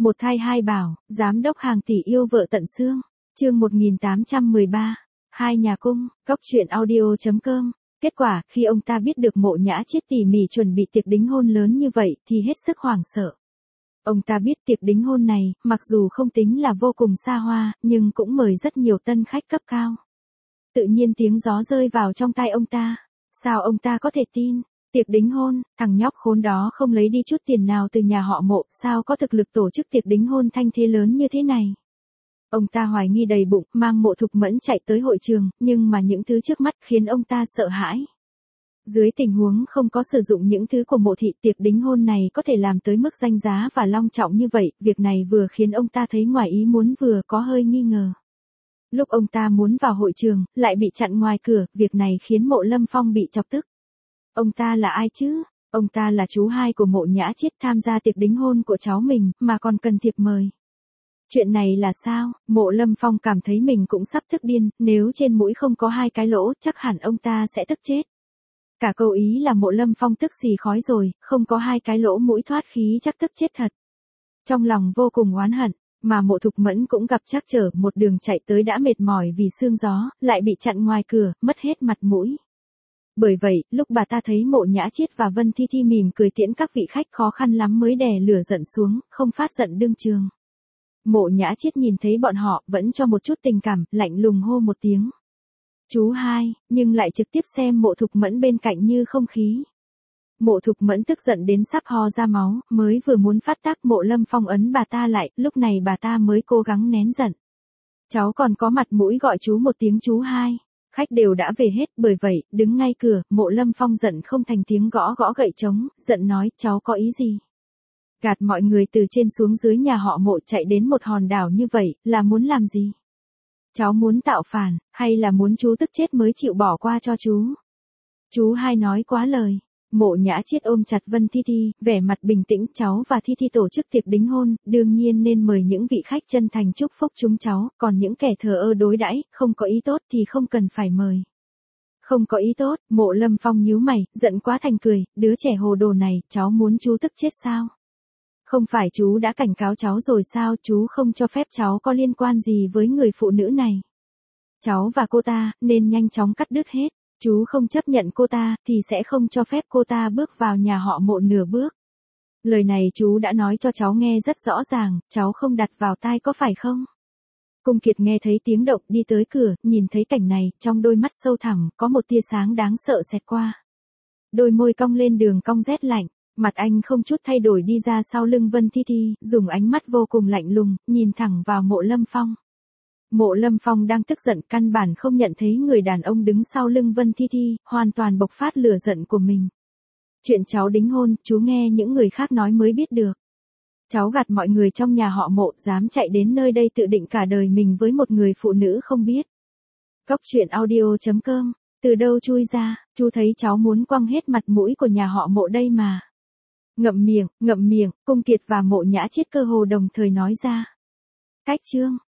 Một thai hai bảo, giám đốc hàng tỷ yêu vợ tận xương. Chương 1813. Hai nhà cung, Cóc truyện audio.com. Kết quả, khi ông ta biết được Mộ Nhã Chiết tỉ mỉ chuẩn bị tiệc đính hôn lớn như vậy thì hết sức hoảng sợ. Ông ta biết tiệc đính hôn này, mặc dù không tính là vô cùng xa hoa, nhưng cũng mời rất nhiều tân khách cấp cao. Tự nhiên tiếng gió rơi vào trong tai ông ta. Sao ông ta có thể tin? Tiệc đính hôn, thằng nhóc khốn đó không lấy đi chút tiền nào từ nhà họ Mộ, sao có thực lực tổ chức tiệc đính hôn thanh thế lớn như thế này? Ông ta hoài nghi đầy bụng, mang Mộ Thục Mẫn chạy tới hội trường, nhưng mà những thứ trước mắt khiến ông ta sợ hãi. Dưới tình huống không có sử dụng những thứ của Mộ thị, tiệc đính hôn này có thể làm tới mức danh giá và long trọng như vậy, việc này vừa khiến ông ta thấy ngoài ý muốn vừa có hơi nghi ngờ. Lúc ông ta muốn vào hội trường, lại bị chặn ngoài cửa, việc này khiến Mộ Lâm Phong bị chọc tức. Ông ta là ai chứ? Ông ta là chú hai của Mộ Nhã Chiết, tham gia tiệc đính hôn của cháu mình, mà còn cần thiệp mời. Chuyện này là sao? Mộ Lâm Phong cảm thấy mình cũng sắp tức điên, nếu trên mũi không có hai cái lỗ, chắc hẳn ông ta sẽ tức chết. Cả câu ý là Mộ Lâm Phong tức xì khói rồi, không có hai cái lỗ mũi thoát khí chắc tức chết thật. Trong lòng vô cùng oán hận, mà Mộ Thục Mẫn cũng gặp trắc trở, một đường chạy tới đã mệt mỏi vì sương gió, lại bị chặn ngoài cửa, mất hết mặt mũi. Bởi vậy, lúc bà ta thấy Mộ Nhã Chiết và Vân Thi Thi mỉm cười tiễn các vị khách khó khăn lắm mới đè lửa giận xuống, không phát giận đương trường. Mộ Nhã Chiết nhìn thấy bọn họ, vẫn cho một chút tình cảm, lạnh lùng hô một tiếng. Chú hai, nhưng lại trực tiếp xem Mộ Thục Mẫn bên cạnh như không khí. Mộ Thục Mẫn tức giận đến sắp ho ra máu, mới vừa muốn phát tác Mộ Lâm Phong ấn bà ta lại, lúc này bà ta mới cố gắng nén giận. Cháu còn có mặt mũi gọi chú một tiếng chú hai. Khách đều đã về hết, bởi vậy, đứng ngay cửa, Mộ Lâm Phong giận không thành tiếng gõ gõ gậy trống, giận nói, cháu có ý gì? Gạt mọi người từ trên xuống dưới nhà họ Mộ chạy đến một hòn đảo như vậy, là muốn làm gì? Cháu muốn tạo phản, hay là muốn chú tức chết mới chịu bỏ qua cho chú? Chú hai nói quá lời. Mộ Nhã Chiết ôm chặt Vân Thi Thi, vẻ mặt bình tĩnh, cháu và Thi Thi tổ chức tiệc đính hôn, đương nhiên nên mời những vị khách chân thành chúc phúc chúng cháu, còn những kẻ thờ ơ đối đãi, không có ý tốt thì không cần phải mời. Không có ý tốt, Mộ Lâm Phong nhíu mày, giận quá thành cười, đứa trẻ hồ đồ này, cháu muốn chú tức chết sao? Không phải chú đã cảnh cáo cháu rồi sao, chú không cho phép cháu có liên quan gì với người phụ nữ này. Cháu và cô ta, nên nhanh chóng cắt đứt hết. Chú không chấp nhận cô ta, thì sẽ không cho phép cô ta bước vào nhà họ Mộ nửa bước. Lời này chú đã nói cho cháu nghe rất rõ ràng, cháu không đặt vào tai có phải không? Cung Kiệt nghe thấy tiếng động đi tới cửa, nhìn thấy cảnh này, trong đôi mắt sâu thẳm, có một tia sáng đáng sợ xẹt qua. Đôi môi cong lên đường cong rét lạnh, mặt anh không chút thay đổi đi ra sau lưng Vân Thi Thi, dùng ánh mắt vô cùng lạnh lùng, nhìn thẳng vào Mộ Lâm Phong. Mộ Lâm Phong đang tức giận, căn bản không nhận thấy người đàn ông đứng sau lưng Vân Thi Thi, hoàn toàn bộc phát lửa giận của mình. Chuyện cháu đính hôn, chú nghe những người khác nói mới biết được. Cháu gạt mọi người trong nhà họ Mộ, dám chạy đến nơi đây tự định cả đời mình với một người phụ nữ không biết. Cóc truyện audio.com, từ đâu chui ra, chú thấy cháu muốn quăng hết mặt mũi của nhà họ Mộ đây mà. Ngậm miệng, Cung Kiệt và Mộ Nhã Chiết cơ hồ đồng thời nói ra. Cách chương